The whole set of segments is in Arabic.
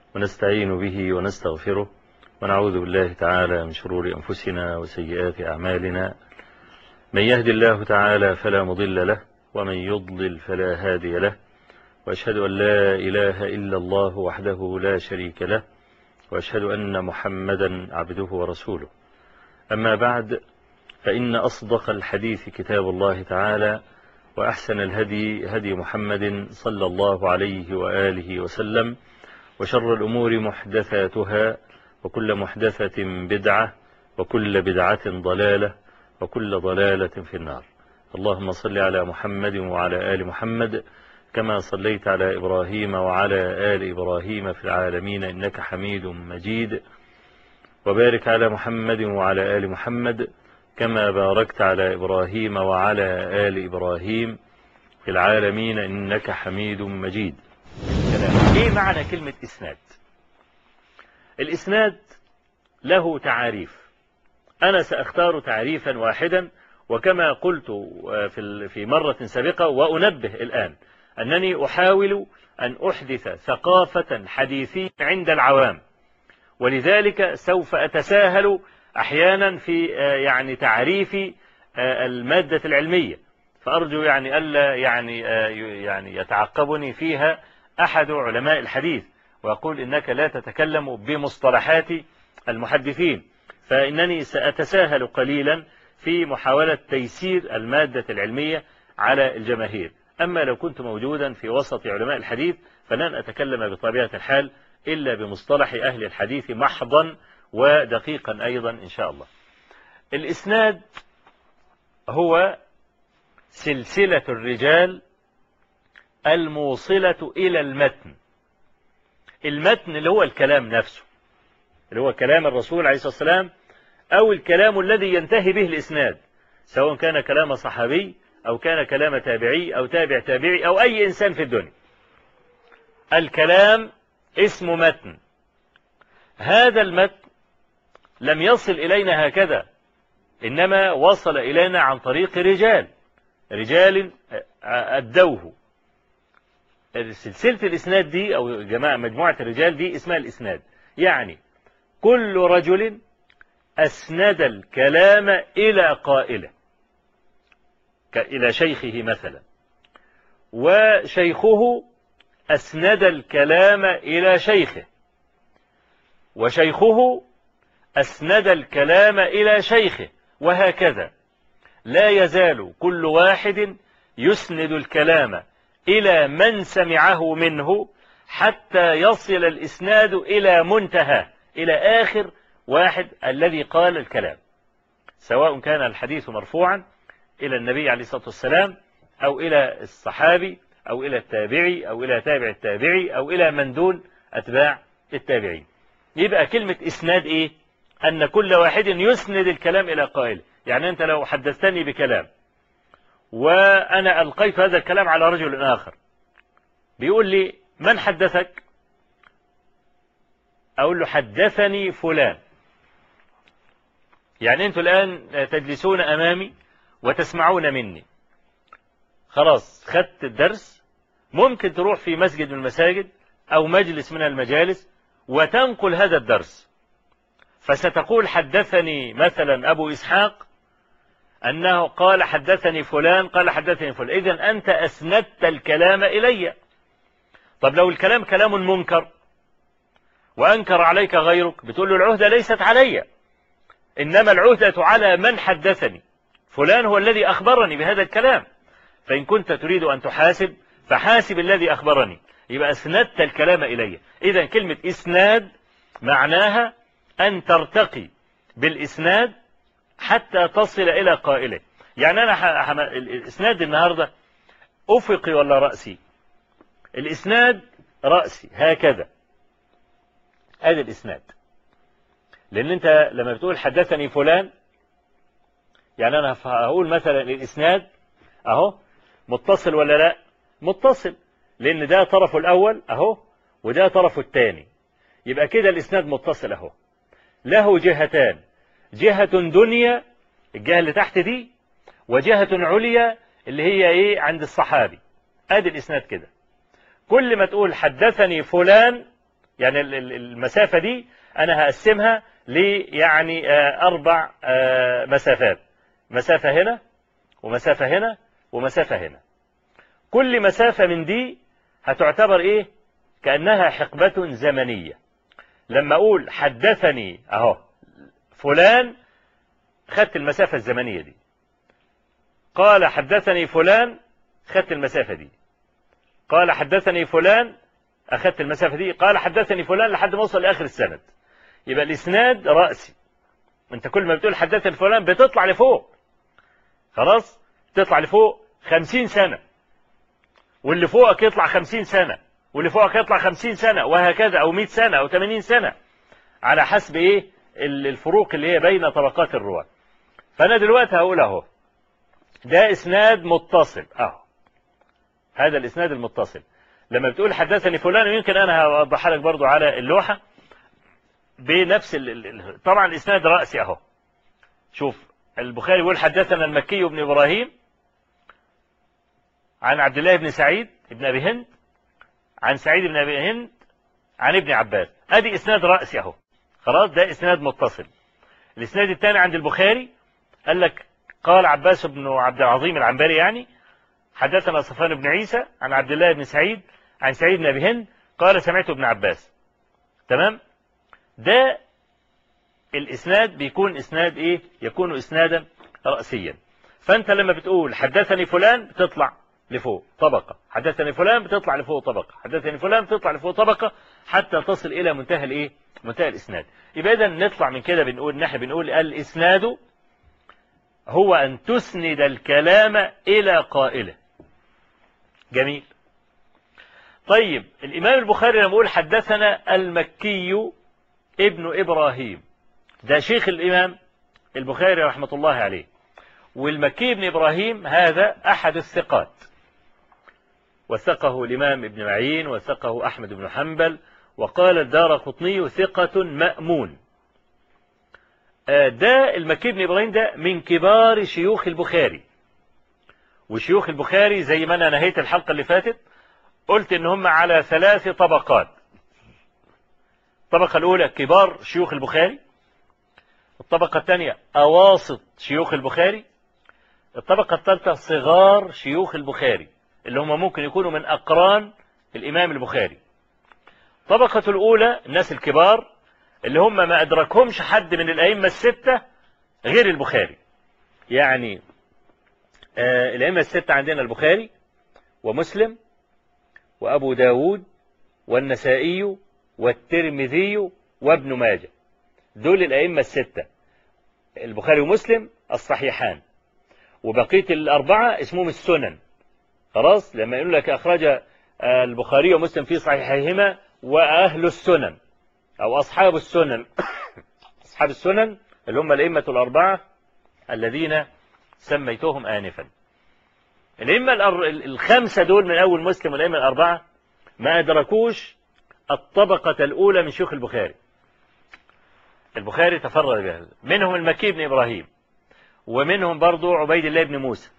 ونستعين به ونستغفره ونعوذ بالله تعالى من شرور أنفسنا وسيئات أعمالنا. من يهد الله تعالى فلا مضل له ومن يضلل فلا هادي له، وأشهد أن لا إله إلا الله وحده لا شريك له، وأشهد أن محمدا عبده ورسوله. أما بعد، فإن أصدق الحديث كتاب الله تعالى، وأحسن الهدي هدي محمد صلى الله عليه وآله وسلم، وشر الأمور محدثاتها، وكل محدثة بدعة، وكل بدعة ضلالة، وكل ضلالة في النار. اللهم صل على محمد وعلى آل محمد كما صليت على إبراهيم وعلى آل إبراهيم في العالمين إنك حميد مجيد، وبارك على محمد وعلى آل محمد كما باركت على إبراهيم وعلى آل إبراهيم في العالمين إنك حميد مجيد. إيه معنى كلمة إسناد؟ الإسناد له تعاريف، أنا سأختار تعريفا واحدا، وكما قلت في مرة سابقة وأنبه الآن أنني أحاول أن أحدث ثقافة حديثية عند العوام، ولذلك سوف أتساهل أحيانا في يعني تعريف المادة العلمية، فأرجو يعني ألا يعني يتعقبني فيها أحد علماء الحديث ويقول إنك لا تتكلم بمصطلحات المحدثين، فإنني سأتساهل قليلا في محاولة تيسير المادة العلمية على الجماهير. أما لو كنت موجودا في وسط علماء الحديث فلن أتكلم بطبيعة الحال إلا بمصطلح أهل الحديث محضا ودقيقا أيضا إن شاء الله. الإسناد هو سلسلة الرجال الموصلة إلى المتن. المتن اللي هو الكلام نفسه، اللي هو كلام الرسول عليه الصلاة والسلام، أو الكلام الذي ينتهي به الإسناد، سواء كان كلام صحابي أو كان كلام تابعي أو تابع تابعي أو أي إنسان في الدنيا. الكلام اسمه متن. هذا المتن لم يصل إلينا هكذا، إنما وصل إلينا عن طريق رجال أدوه. سلسلة الإسناد دي أو مجموعة الرجال دي اسمها الإسناد، يعني كل رجل أسند الكلام إلى قائله، إلى شيخه مثلا، وشيخه أسند الكلام إلى شيخه، وشيخه أسند الكلام إلى شيخه، وهكذا لا يزال كل واحد يسند الكلام إلى من سمعه منه حتى يصل الإسناد إلى منتهى، إلى آخر واحد الذي قال الكلام، سواء كان الحديث مرفوعا إلى النبي عليه الصلاة والسلام أو إلى الصحابي أو إلى التابعي أو إلى تابع التابعي أو إلى من دون أتباع التابعين. يبقى كلمة إسناد إيه؟ أن كل واحد يسند الكلام إلى قائل. يعني أنت لو حدثتني بكلام وأنا ألقيت هذا الكلام على رجل آخر، بيقول لي من حدثك؟ أقول له حدثني فلان. يعني أنتوا الآن تجلسون أمامي وتسمعون مني، خلاص خدت الدرس، ممكن تروح في مسجد من المساجد أو مجلس من المجالس وتنقل هذا الدرس، فستقول حدثني مثلا أبو إسحاق أنه قال حدثني فلان قال حدثني فلان، إذن أنت أسندت الكلام إلي. طب لو الكلام كلام منكر وأنكر عليك غيرك، بتقول له العهدة ليست علي، إنما العهدة على من حدثني، فلان هو الذي أخبرني بهذا الكلام، فإن كنت تريد أن تحاسب فحاسب الذي أخبرني، يبقى أسندت الكلام إلي. إذن كلمة إسناد معناها أن ترتقي بالإسناد حتى تصل إلى قائله. يعني أنا الإسناد النهاردة أفقي ولا رأسي؟ الإسناد رأسي هكذا، هذا الإسناد. لأن أنت لما بتقول حدثني فلان، يعني أنا هقول مثلا الإسناد أهو متصل ولا لا؟ متصل، لأن ده طرفه الأول أهو وده طرفه الثاني، يبقى كده الإسناد متصل أهو. له جهتان، جهة دنيا الجهة اللي تحت دي، وجهة عليا اللي هي إيه عند الصحابي. أدي الإسناد كده. كل ما تقول حدثني فلان يعني المسافة دي أنا هقسمها يعني 4 مسافات، مسافة هنا ومسافة هنا ومسافة هنا. كل مسافة من دي هتعتبر إيه؟ كأنها حقبة زمنية. لما أقول حدثني أهو فلان، خدت المسافة الزمنية دي. قال حدثني فلان، خدت المسافة دي. قال حدثني فلان، أخدت المسافة دي. قال حدثني فلان لحد ما وصل لآخر السند. يبقى الإسناد رأسي. أنت كل ما بتقول حدثني فلان بتطلع لفوق، خلاص تطلع لفوق 50 سنة، واللي فوقك يطلع 50 سنة، واللي فوقك يطلع 50 سنة، وهكذا، أو 100 سنة أو 80 سنة، على حسب إيه الفروق اللي هي بين طبقات الرواة. فأنا دلوقتي هقول أهو ده إسناد متصل أهو، هذا الإسناد المتصل. لما بتقول حدثني فلان، يمكن أنا هوضحها لك برضو على اللوحة بنفس طبعا الإسناد رأسي أهو. شوف البخاري يقول حدثنا المكي بن إبراهيم عن عبد الله بن سعيد بن أبي هند عن سعيد بن أبي هند عن ابن عباس. أدي إسناد رأسي أهو، خلاص ده إسناد متصل. الإسناد الثاني عند البخاري قال لك قال عباس بن عبد العظيم العنبري يعني حدثنا صفوان بن عيسى عن عبد الله بن سعيد عن سعيد بن أبي هند قال سمعت ابن عباس. تمام؟ ده الإسناد بيكون إسناد إيه؟ يكون إسنادا رأسيا. فأنت لما بتقول حدثني فلان بتطلع لفوق طبقة، حدثني فلان بتطلع لفوق طبقة، حدثني فلان بتطلع لفوق طبقة، حتى تصل إلى منتهى الإيه؟ منتهى الإسناد. يبقى إذا نطلع من كده نحن بنقول الإسناد هو أن تسند الكلام إلى قائله. جميل. طيب الإمام البخاري لما يقول حدثنا المكي ابن إبراهيم، ده شيخ الإمام البخاري رحمة الله عليه. والمكي ابن إبراهيم هذا أحد الثقات، وثقه الإمام ابن معين، وثقه أحمد بن حنبل، وقال الدارقطني ثقة مأمون. ده المكي ابن إبراهيم ده من كبار شيوخ البخاري. وشيوخ البخاري زي ما أنا نهيت الحلقة اللي فاتت قلت إن هم على 3 طبقات. الطبقة الأولى كبار شيوخ البخاري، الطبقة الثانية أواسط شيوخ البخاري، الطبقة الثالثة صغار شيوخ البخاري اللي هم ممكن يكونوا من أقران الإمام البخاري. الطبقة الأولى الناس الكبار اللي هم ما أدركهمش حد من الأئمة ال6 غير البخاري. يعني الأئمة ال6 عندنا البخاري ومسلم وأبو داود والنسائي والترمذي وابن ماجه. دول الأئمة ال6، البخاري ومسلم الصحيحان، وبقية ال4 اسمهم السنن. خلاص لما يقول لك أخرج البخاري ومسلم في صحيحيهما وأهل السنن أو أصحاب السنن أصحاب السنن اللي هم الأئمة ال4 الذين سميتهم آنفا. الأئمة ال5 دول من أول مسلم والأئمة ال4 ما أدركوش الطبقة الأولى من شيوخ البخاري. البخاري تفرد بهذا، منهم المكي بن إبراهيم، ومنهم برضو عبيد الله بن موسى،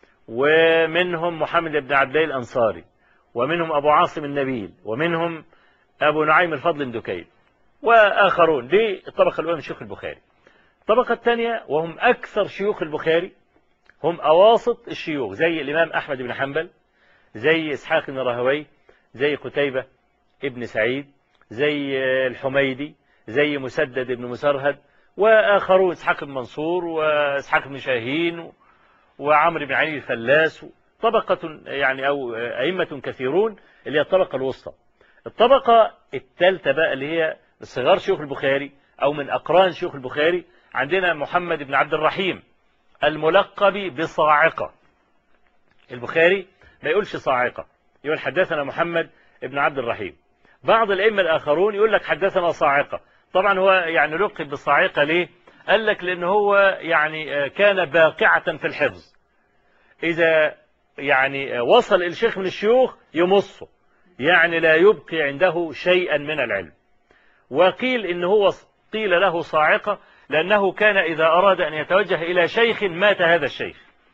ومنهم محمد بن عبد الله الأنصاري، ومنهم أبو عاصم النبيل، ومنهم أبو نعيم الفضل بن دكين وآخرون. دي الطبقة الأولى من شيوخ البخاري. الطبقة الثانية وهم أكثر شيوخ البخاري هم أواسط الشيوخ، زي الإمام أحمد بن حنبل، زي إسحاق بن راهويه، زي قتيبة ابن سعيد، زي الحميدي، زي مسدد بن مسرهد وآخرون، إسحاق بن منصور وإسحاق بن شاهين وعمرو بن علي الفلاس. طبقة يعني أو أئمة كثيرون اللي هي الطبقة الوسطى. الطبقة الثالثة بقى اللي هي صغار شيوخ البخاري أو من أقران شيوخ البخاري، عندنا محمد بن عبد الرحيم الملقب بصاعقة. البخاري ما يقولش صاعقة، يقول حدثنا محمد بن عبد الرحيم. بعض الأئمة الآخرون يقول لك حدثنا صاعقة. طبعا هو يعني لقب بالصاعقة ليه؟ قال لك لأن هو يعني كان باقعة في الحفظ، إذا يعني وصل الشيخ من الشيوخ يمصه، يعني لا يبقي عنده شيئا من العلم. وقيل إن هو قيل له صاعقة لأنه كان إذا أراد أن يتوجه إلى شيخ مات هذا الشيخ.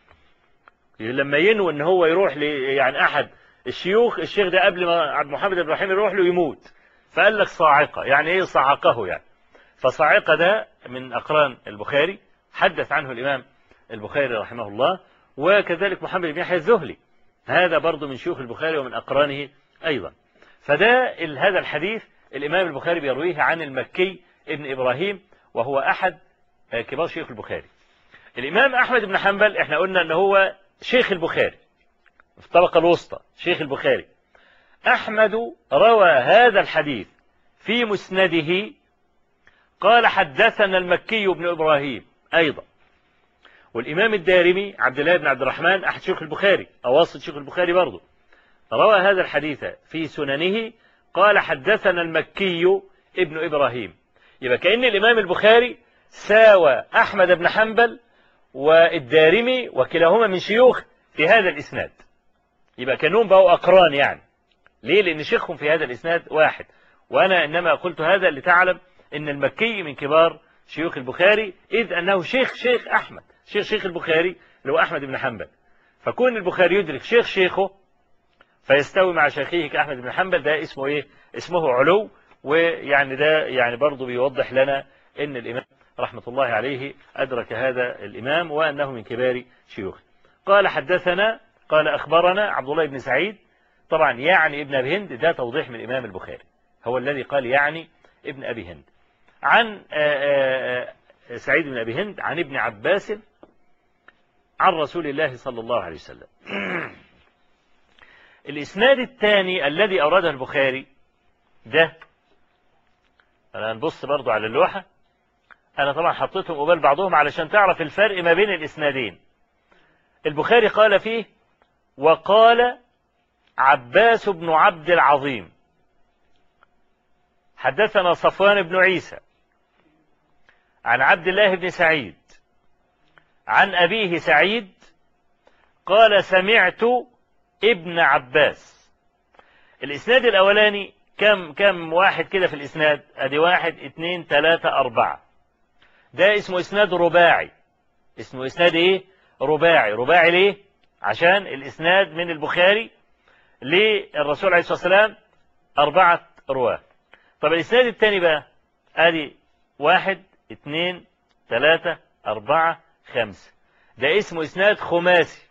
لما ينوي أن هو يروح يعني أحد الشيوخ، الشيخ ده قبل ما عبد محمد بن إبراهيم يروح له يموت، فقال لك صاعقة. يعني ايه صعقه يعني؟ فصاعقة ده من أقران البخاري، حدث عنه الإمام البخاري رحمه الله. وكذلك محمد بن يحيى الذهلي، هذا برضه من شيوخ البخاري ومن أقرانه أيضا. هذا الحديث الإمام البخاري بيرويه عن المكي ابن إبراهيم، وهو أحد كبار شيوخ البخاري. الإمام أحمد بن حنبل احنا قلنا أنه هو شيخ البخاري في الطبقة الوسطى، شيخ البخاري. أحمد روى هذا الحديث في مسنده، قال حدثنا المكي بن إبراهيم أيضا. والإمام الدارمي عبد الله بن عبد الرحمن أحد شيوخ البخاري، أواسط شيوخ البخاري برضه، روى هذا الحديث في سننه، قال حدثنا المكي ابن إبراهيم. يبقى كأن الإمام البخاري ساوى أحمد بن حنبل والدارمي وكلاهما من شيوخ في هذا الإسناد. يبقى كانهم بقوا أقران يعني. ليه؟ لأن شيخهم في هذا الإسناد واحد. وأنا إنما قلت هذا لتعلم أن المكي من كبار شيوخ البخاري، إذ أنه شيخ أحمد، شيخ البخاري اللي هو أحمد بن حنبل. فكون البخاري يدرك شيخه فيستوي مع شيخه كأحمد بن حنبل، ده اسمه إيه؟ اسمه علو. ويعني ده يعني برضه بيوضح لنا أن الإمام رحمة الله عليه أدرك هذا الإمام وأنه من كبار شيوخه. قال حدثنا، قال أخبرنا عبد الله بن سعيد، طبعا يعني ابن أبي هند، ده توضيح من الإمام البخاري، هو الذي قال يعني ابن أبي هند، عن سعيد بن أبي هند عن ابن عباس عن رسول الله صلى الله عليه وسلم. الإسناد الثاني الذي أورده البخاري ده، أنا هنبص برضو على اللوحة، أنا طبعا حطيتهم قبال بعضهم علشان تعرف الفرق ما بين الإسنادين. البخاري قال فيه: وقال عباس بن عبد العظيم حدثنا صفوان بن عيسى عن عبد الله بن سعيد عن أبيه سعيد قال سمعت ابن عباس. الإسناد الأولاني كم واحد كده في الإسناد؟ أدي 1 2 3 4. ده اسمه إسناد رباعي. اسمه إسناد إيه؟ رباعي ليه؟ عشان الإسناد من البخاري للرسول عليه الصلاة والسلام 4 رواه. طب الإسناد الثاني بقى أدي 1 2 3 4 5. ده اسمه إسناد خماسي.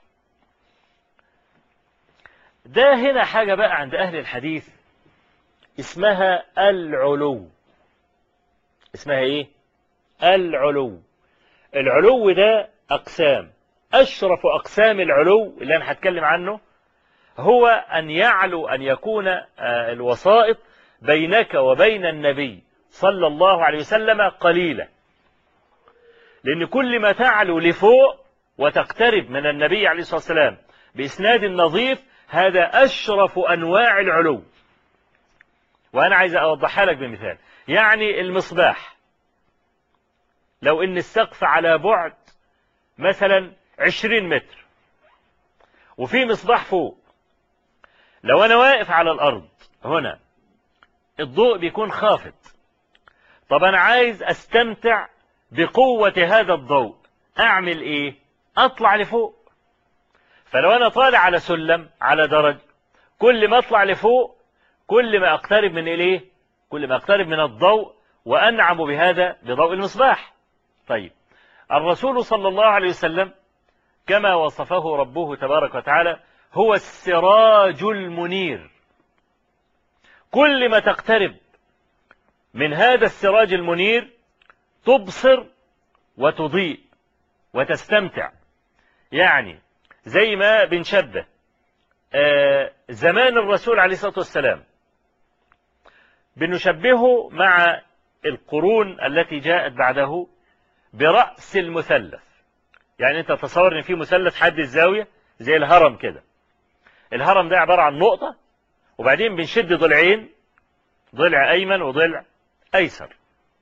ده هنا حاجة بقى عند أهل الحديث اسمها العلو. اسمها إيه؟ العلو. العلو ده أقسام. أشرف أقسام العلو اللي أنا هتكلم عنه هو أن يعلو، أن يكون الوسائط بينك وبين النبي صلى الله عليه وسلم قليلة. لأن كل ما تعلو لفوق وتقترب من النبي عليه الصلاة والسلام بإسناد نظيف، هذا أشرف أنواع العلو. وأنا عايز أوضحها لك بمثال. يعني المصباح، لو إن السقف على بعد مثلا 20 متر وفي مصباح فوق، لو أنا واقف على الأرض هنا الضوء بيكون خافت. طب أنا عايز أستمتع بقوة هذا الضوء، أعمل إيه؟ أطلع لفوق. فلو أنا طالع على سلم على درج، كل ما أطلع لفوق كل ما أقترب من إليه، كل ما أقترب من الضوء وأنعم بضوء المصباح. طيب الرسول صلى الله عليه وسلم كما وصفه ربه تبارك وتعالى هو السراج المنير. كل ما تقترب من هذا السراج المنير تبصر وتضيء وتستمتع. يعني زي ما بنشبه زمان الرسول عليه الصلاة والسلام، بنشبهه مع القرون التي جاءت بعده برأس المثلث. يعني انت تصور ان في مثلث حد الزاوية زي الهرم كده. الهرم ده عبارة عن نقطة، وبعدين بنشد ضلعين، ضلع أيمن وضلع أيسر.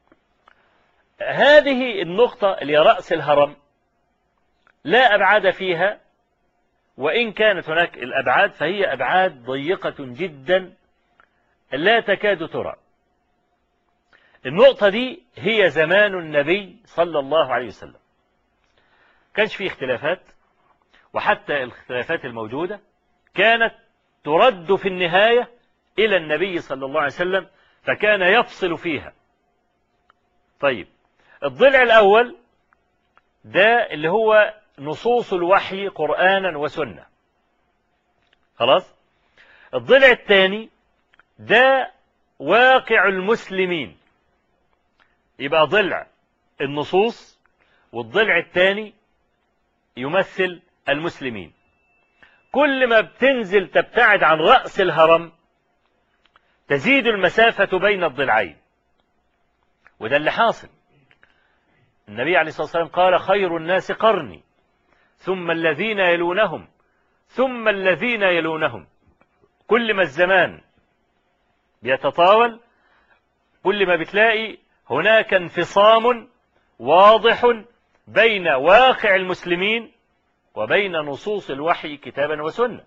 هذه النقطة اللي هي رأس الهرم لا أبعاد فيها، وإن كانت هناك الأبعاد فهي أبعاد ضيقة جدا لا تكاد ترى. النقطة دي هي زمان النبي صلى الله عليه وسلم. كانش فيه اختلافات، وحتى الاختلافات الموجودة كانت ترد في النهاية إلى النبي صلى الله عليه وسلم فكان يفصل فيها. طيب الضلع الأول ده اللي هو نصوص الوحي قرآنا وسنة، خلاص. الضلع الثاني ده واقع المسلمين، يبقى ضلع النصوص، والضلع الثاني يمثل المسلمين. كل ما بتنزل تبتعد عن رأس الهرم تزيد المسافة بين الضلعين، وده اللي حاصل. النبي عليه الصلاة والسلام قال: خير الناس قرني ثم الذين يلونهم ثم الذين يلونهم. كل ما الزمان بيتطاول كل ما بتلاقي هناك انفصام واضح بين واقع المسلمين وبين نصوص الوحي كتابا وسنة.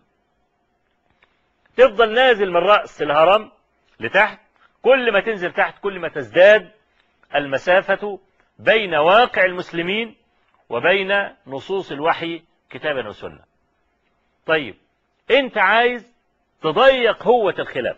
تفضل نازل من رأس الهرم لتحت، كل ما تنزل تحت كل ما تزداد المسافة بين واقع المسلمين وبين نصوص الوحي كتابا وسنة. طيب انت عايز تضيق هوة الخلاف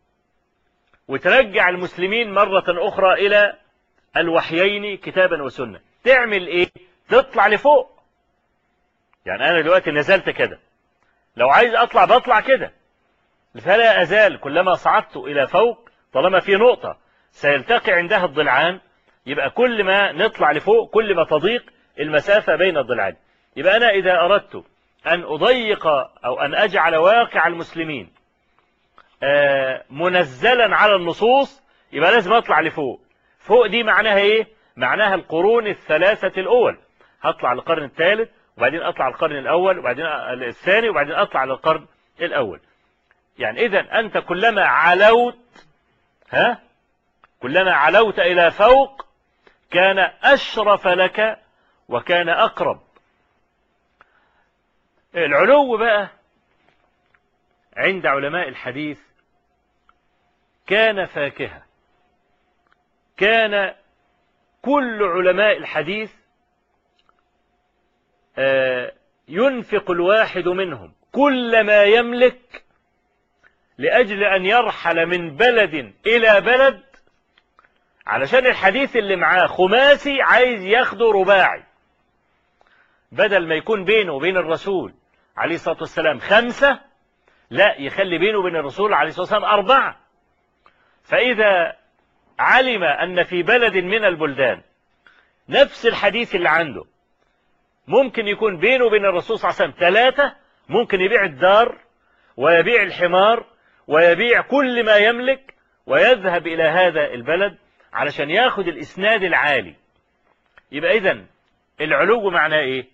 وترجع المسلمين مرة أخرى إلى الوحيين كتابا وسنة، تعمل إيه؟ تطلع لفوق. يعني أنا دلوقتي نزلت كده، لو عايز أطلع بطلع كده، فلا أزال كلما صعدت إلى فوق طالما في نقطة سيلتقي عندها الضلعان، يبقى كل ما نطلع لفوق كل ما تضيق المسافة بين الضلعين. يبقى أنا إذا أردت أن أضيق أو أن أجعل واقع المسلمين منزلا على النصوص، يبقى لازم أطلع لفوق. فوق دي معناها إيه؟ معناها القرون الثلاثة الأول. هطلع للقرن الثالث وبعدين أطلع للقرن الأول وبعدين الثاني وبعدين أطلع للقرن الأول. يعني إذن أنت كلما علوت كلما علوت إلى فوق كان أشرف لك وكان أقرب. العلو بقى عند علماء الحديث كان فاكهة. كان كل علماء الحديث ينفق الواحد منهم كل ما يملك لأجل أن يرحل من بلد إلى بلد، علشان الحديث اللي معاه خماسي عايز ياخده رباعي، بدل ما يكون بينه وبين الرسول عليه الصلاة والسلام 5، لا يخلي بينه وبين الرسول عليه الصلاة والسلام 4. فإذا علم أن في بلد من البلدان نفس الحديث اللي عنده ممكن يكون بينه وبين الرسول صلى الله عليه وسلم 3، ممكن يبيع الدار ويبيع الحمار ويبيع كل ما يملك ويذهب إلى هذا البلد علشان ياخد الإسناد العالي. يبقى إذن العلو معناه إيه؟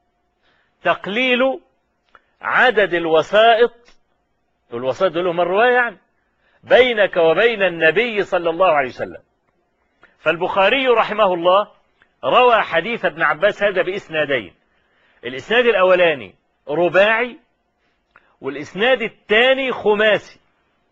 تقليل عدد الوسائط، والوسائط دول هم الرواية يعني، بينك وبين النبي صلى الله عليه وسلم. فالبخاري رحمه الله روى حديث ابن عباس هذا بإسنادين، الإسناد الأولاني رباعي والإسناد الثاني خماسي.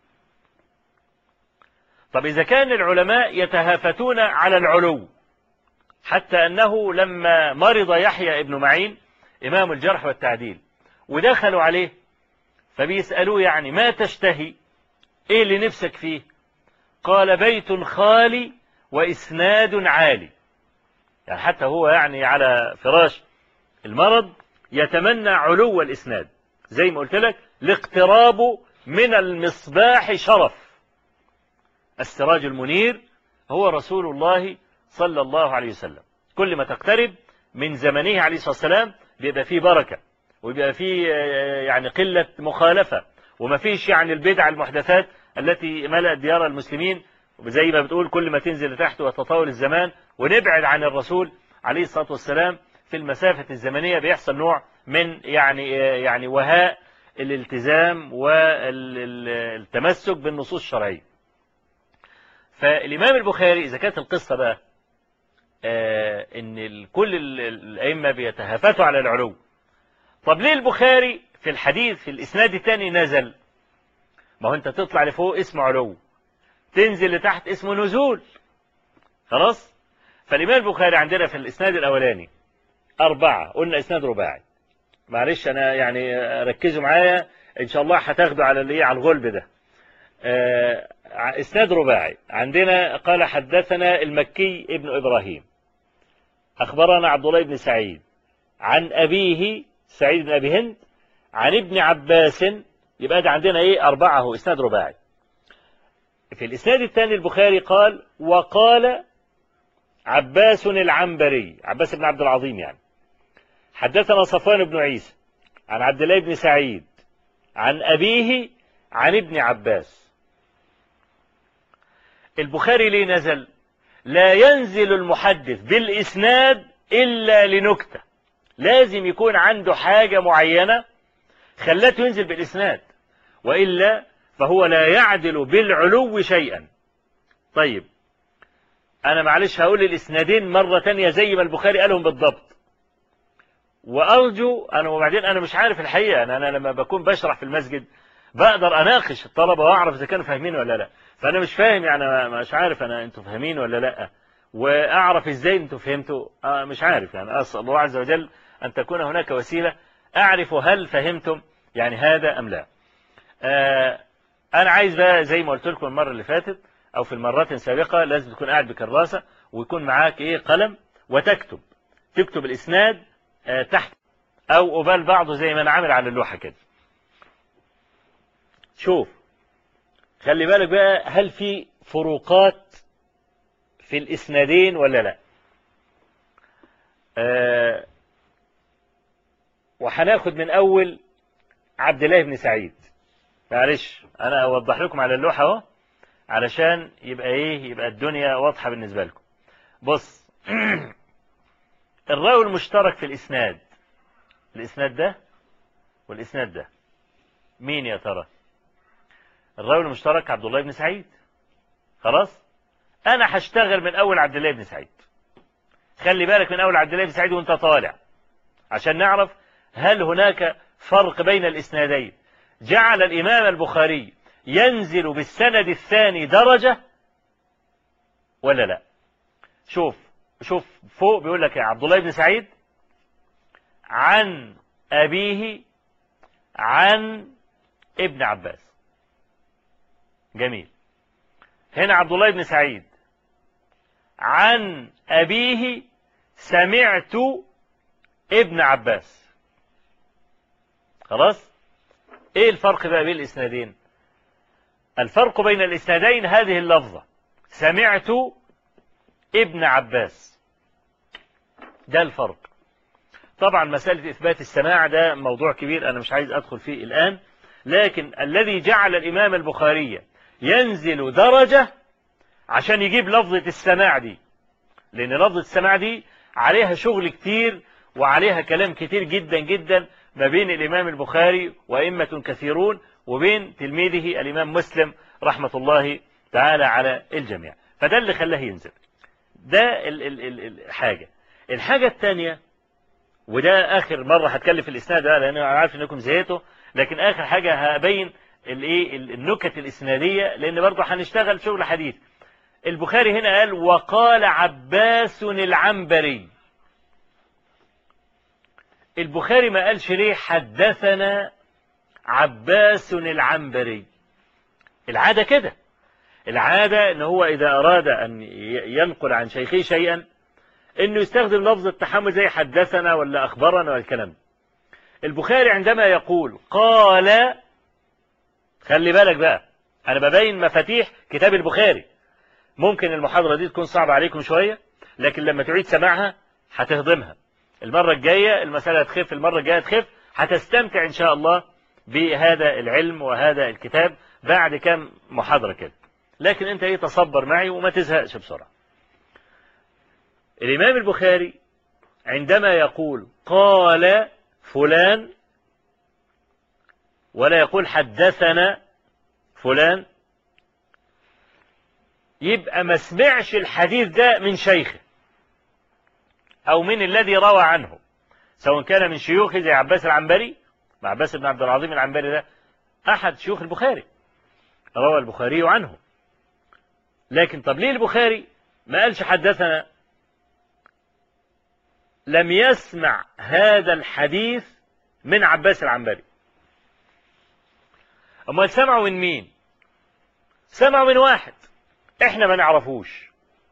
طب إذا كان العلماء يتهافتون على العلو، حتى أنه لما مرض يحيى ابن معين إمام الجرح والتعديل ودخلوا عليه فبيسألوه يعني ما تشتهي، إيه اللي نفسك فيه؟ قال بيت خالي وإسناد عالي. يعني حتى هو يعني على فراش المرض يتمنى علو الإسناد، زي ما قلت لك الاقتراب من المصباح شرف. السراج المنير هو رسول الله صلى الله عليه وسلم. كل ما تقترب من زمنه عليه الصلاة والسلام بيبقى فيه بركة وبيبقى فيه يعني قلة مخالفة، وما فيش يعني البدع المحدثات التي ملأت ديار المسلمين. وزي ما بتقول كل ما تنزل لتحت وتطاول الزمان ونبعد عن الرسول عليه الصلاة والسلام في المسافة الزمنية بيحصل نوع من يعني وهاء الالتزام والتمسك بالنصوص الشرعية. فالإمام البخاري إذا كانت القصة بقى إن كل الأئمة بيتهافتوا على العلو، طب ليه البخاري في الحديث في الإسناد الثاني نزل؟ ما هو أنت تطلع لفوق اسمه علو، تنزل لتحت اسمه نزول، خلاص. فالإمام البخاري عندنا في الإسناد الأولاني 4، قلنا إسناد رباعي. معلش أنا يعني ركزوا معايا إن شاء الله هتاخدوا على على الغلب ده. إسناد رباعي. عندنا قال حدثنا المكي ابن إبراهيم أخبرنا عبد الله بن سعيد عن أبيه سعيد بن أبي هند عن ابن عباس. يبقى ده عندنا إيه 4 إسناد رباعي. في الإسناد الثاني البخاري قال وقال عباس العنبري، عباس بن عبد العظيم يعني، حدثنا صفوان بن عيسى عن عبد الله بن سعيد عن أبيه عن ابن عباس. البخاري ليه نزل؟ لا ينزل المحدث بالإسناد إلا لنكتة، لازم يكون عنده حاجة معينة خلته ينزل بالإسناد، وإلا فهو لا يعدل بالعلو شيئا. طيب أنا معلش هقول الإسنادين مرة تانية زي ما البخاري قالهم بالضبط، وأرجو أنا، وبعدين أنا مش عارف الحقيقة، أنا لما بكون بشرح في المسجد بقدر أناقش الطلبة وأعرف إذا كانوا فاهمين ولا لا، فأنا مش فاهم يعني، مش عارف أنا أنتوا فاهمين ولا لا، وأعرف إزاي أنتوا فهمتوا. مش عارف يعني، أسأل الله عز وجل أن تكون هناك وسيلة أعرف هل فهمتم يعني هذا أم لا. أنا عايز بقى زي ما قلت لكم المرة اللي فاتت أو في المرات السابقة، لازم تكون قاعد بكراسة ويكون معاك إيه قلم وتكتب، تكتب الإسناد تحت أو قبال بعضه زي ما أنا عامل على اللوحة كده. شوف خلي بالك بقى، هل في فروقات في الإسنادين ولا لا؟ وهناخد من أول عبد الله بن سعيد. معلش أنا أوضح لكم على اللوحة أهو علشان يبقى إيه، يبقى الدنيا واضحة بالنسبة لكم. بص الراوي المشترك في الإسناد، الإسناد ده والإسناد ده مين يا ترى؟ الراوي المشترك عبد الله بن سعيد. خلاص أنا هشتغل من أول عبد الله بن سعيد، خلي بالك من أول عبد الله بن سعيد وأنت طالع عشان نعرف هل هناك فرق بين الإسنادين. جعل الإمام البخاري ينزل بالسند الثاني درجة ولا لا؟ شوف فوق بيقول لك يا عبد الله بن سعيد عن أبيه عن ابن عباس. جميل. هنا عبد الله بن سعيد عن أبيه سمعت ابن عباس. خلاص ايه الفرق بقى بين الاسنادين؟ الفرق بين الاسنادين هذه اللفظة سمعت ابن عباس، ده الفرق. طبعا مسألة إثبات السماع ده موضوع كبير أنا مش عايز أدخل فيه الآن، لكن الذي جعل الإمام البخاري ينزل درجة عشان يجيب لفظة السماع دي، لأن لفظة السماع دي عليها شغل كتير وعليها كلام كتير جدا جدا ما بين الإمام البخاري وأئمة كثيرون وبين تلميذه الإمام مسلم رحمة الله تعالى على الجميع، فده اللي خلاه ينزل. ده الحاجة الثانية، وده آخر مرة هتكلم في الإسناد ده لأن أنا عارف إنكم زهقتوا، لكن آخر حاجة هبين النكت الإسنادية لأن برضه هنشتغل شغل حديث. البخاري هنا قال وقال عباس العنبري. البخاري ما قالش ليه حدثنا عباس العنبري. العادة كده، العادة ان هو اذا اراد ان ينقل عن شيخه شيئا انه يستخدم لفظ التحمل زي حدثنا ولا اخبرنا والكلام. البخاري عندما يقول قال، خلي بالك بقى انا ببين مفاتيح كتاب البخاري، ممكن المحاضرة دي تكون صعبة عليكم شوية لكن لما تعيد سماعها هتهضمها. المرة الجاية المسألة تخف، المرة الجاية تخف، هتستمتع إن شاء الله بهذا العلم وهذا الكتاب بعد كم محاضرة كده. لكن أنت تصبر معي وما تزهقش بسرعة. الإمام البخاري عندما يقول قال فلان ولا يقول حدثنا فلان يبقى ما سمعش الحديث ده من شيخه أو من الذي روى عنه، سواء كان من شيوخه زي عباس العنبري. عباس بن عبد العظيم العنبري ده أحد شيوخ البخاري، روى البخاري عنه. لكن طب ليه البخاري ما قالش حدثنا؟ لم يسمع هذا الحديث من عباس العنبري. أما سمعوا من مين؟ سمعوا من واحد احنا ما نعرفوش،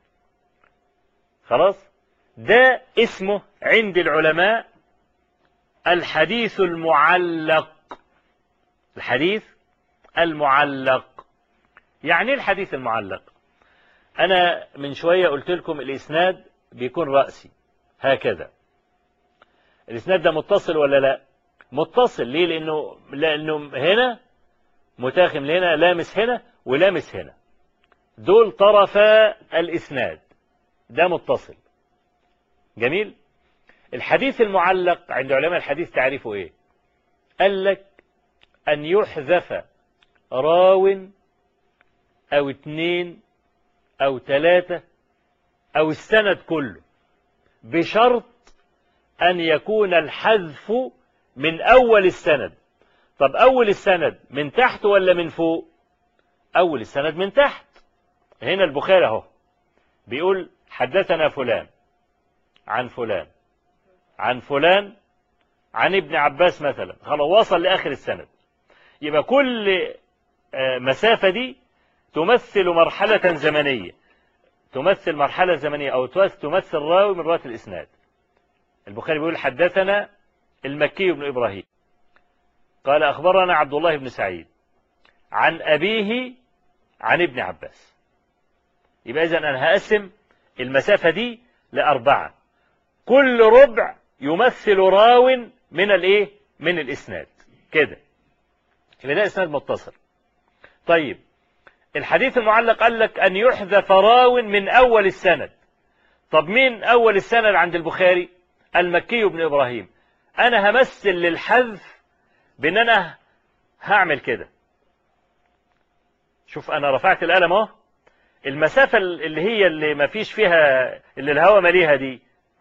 خلاص، ده اسمه عند العلماء الحديث المعلق. الحديث المعلق. يعني ايه الحديث المعلق؟ انا من شوية قلت لكم الاسناد بيكون رأسي هكذا. الاسناد ده متصل ولا لا؟ متصل. ليه؟ لانه هنا متاخم هنا، لامس هنا ولامس هنا، دول طرفا الاسناد، ده متصل. جميل. الحديث المعلق عند علماء الحديث تعريفه ايه؟ قال لك ان يحذف راو او 2 او 3 او السند كله، بشرط ان يكون الحذف من اول السند. طب اول السند من تحت ولا من فوق؟ اول السند من تحت. هنا البخاري اهو بيقول حدثنا فلان عن فلان عن فلان عن ابن عباس مثلا، خلاص وصل لاخر السند. يبقى كل مسافة دي تمثل مرحلة زمنية، تمثل مرحلة زمنية أو تمثل راوي من رواة الإسناد. البخاري بيقول حدثنا المكي بن إبراهيم قال أخبرنا عبد الله بن سعيد عن أبيه عن ابن عباس. يبقى إذن أنا هقسم المسافة دي ل4، كل ربع يمثل راو من الإيه؟ من الإسناد كده. يبقى ده إسناد متصل. طيب الحديث المعلق قال لك أن يحذف راو من أول السند. طب مين أول السند عند البخاري؟ المكي بن إبراهيم. أنا همثل للحذف بأن أنا هعمل كده. شوف أنا رفعت القلم اهو، المسافة اللي ما فيش فيها، اللي الهواء مليها دي،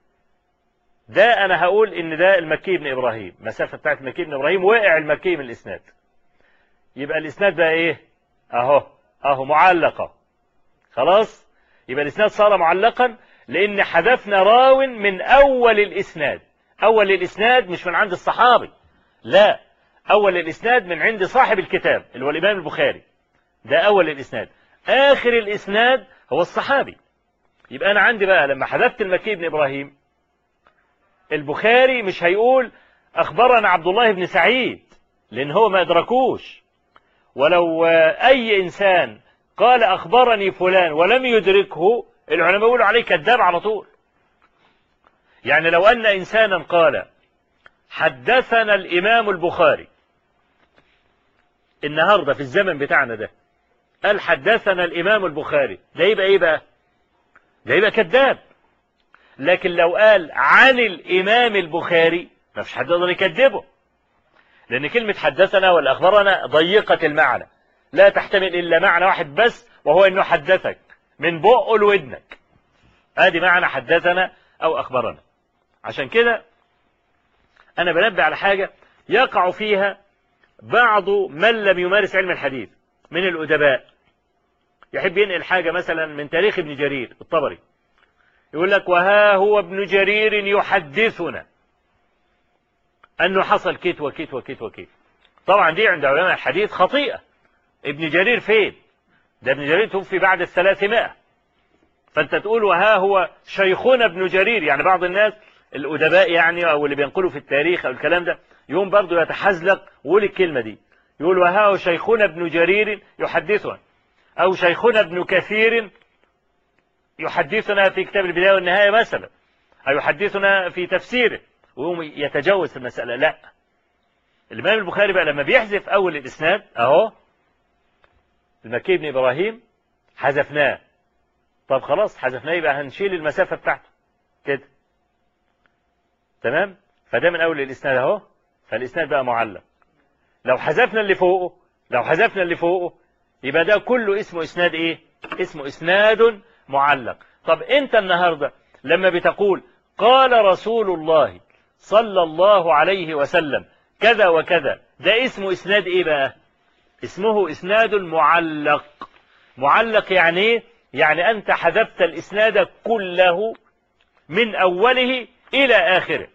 ده أنا هقول إن ده المكي بن إبراهيم، مسافة بتاعت المكي بن إبراهيم، وقع المكي من الإسناد. يبقى الإسناد بقى إيه؟ أهو معلقة. خلاص، يبقى الإسناد صار معلقا لأن حذفنا راو من أول الإسناد. أول الإسناد مش من عند الصحابي، لا، أول الإسناد من عند صاحب الكتاب اللي هو الإمام البخاري، ده أول الإسناد. آخر الإسناد هو الصحابي. يبقى أنا عندي بقى لما حذفت المكي بن إبراهيم، البخاري مش هيقول أخبرنا عبد الله بن سعيد لأن هو ما أدركوش. ولو أي إنسان قال أخبرني فلان ولم يدركه، العلماء يقولوا عليه كذاب على طول. يعني لو أن إنسانا قال حدثنا الإمام البخاري النهاردة في الزمن بتاعنا ده، قال حدثنا الإمام البخاري، ده يبقى إيه بقى؟ ده يبقى كذاب. لكن لو قال عن الإمام البخاري، ما فيش حد يقدر يكذبه، لأن كلمة حدثنا ولا أخبرنا ضيقة المعنى، لا تحتمل إلا معنى واحد بس، وهو أنه حدثك من بقه لودنك. هذه معنى حدثنا أو أخبرنا. عشان كده أنا بنبه على حاجة يقع فيها بعض من لم يمارس علم الحديث من الأدباء. يحب ينقل حاجة مثلا من تاريخ ابن جرير الطبري، يقول لك وها هو ابن جرير يحدثنا أنه حصل كيت وكيت وكيت وكيت. طبعا دي عند علماء الحديث خطيئة. ابن جرير فين؟ ده ابن جرير توفي بعد 300. فأنت تقول وها هو شيخنا ابن جرير. يعني بعض الناس الأدباء يعني أو اللي بينقلوا في التاريخ أو الكلام ده يوم برضو يتحزلق ويقول الكلمة دي، يقول وها هو شيخنا ابن جرير يحدثنا، أو شيخنا ابن كثير يحدثنا في كتاب البداية والنهاية مثلا، أو يحدثنا في تفسيره، وهم يتجوز في المسألة. لا، الإمام البخاري بقى لما بيحذف أول الإسناد أهو المكي بن إبراهيم حذفناه. طب خلاص حذفناه، يبقى هنشيل المسافة بتاعته كده، تمام؟ فده من أول الإسناد أهو، فالإسناد بقى معلق. لو حذفنا اللي فوقه يبقى ده كله اسمه إسناد إيه؟ اسمه إسناد معلق. طب أنت النهاردة لما بتقول قال رسول الله صلى الله عليه وسلم كذا وكذا، ده اسمه إسناد إيه بقى؟ اسمه إسناد معلق. معلق يعني إيه؟ يعني أنت حذفت الإسناد كله من أوله إلى آخره.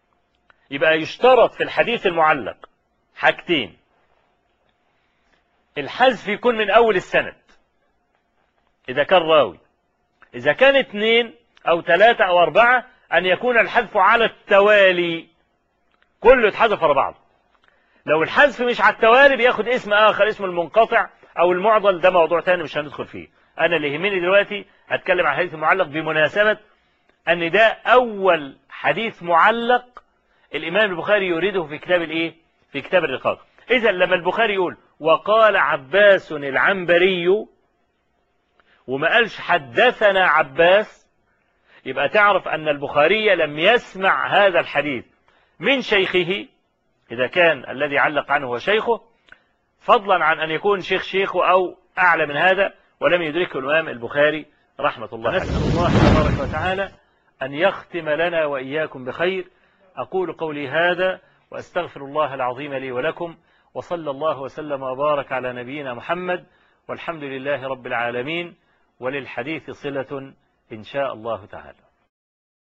يبقى يشترط في الحديث المعلق حاجتين: الحذف يكون من أول السند إذا كان راوي، إذا كان 2 أو 3 أو 4 أن يكون الحذف على التوالي، كله يتحذف ورا بعض. لو الحذف مش على التوالي بياخد اسم آخر، اسم المنقطع أو المعضل، ده موضوع تاني مش هندخل فيه. أنا اللي يهمني دلوقتي هتكلم عن الحديث المعلق بمناسبة أن ده أول حديث معلق الإمام البخاري يريده في كتاب الإيه؟ في كتاب الرقاق. إذا لما البخاري يقول وقال عباس العنبري وما قالش حدثنا عباس، يبقى تعرف أن البخاري لم يسمع هذا الحديث من شيخه إذا كان الذي علق عنه هو شيخه، فضلا عن أن يكون شيخه أو أعلى من هذا، ولم يدركه الإمام البخاري رحمة الله عليه. نسأل الله تبارك وتعالى أن يختم لنا وإياكم بخير. أقول قولي هذا وأستغفر الله العظيم لي ولكم، وصلى الله وسلم وبارك على نبينا محمد، والحمد لله رب العالمين، وللحديث صلة إن شاء الله تعالى.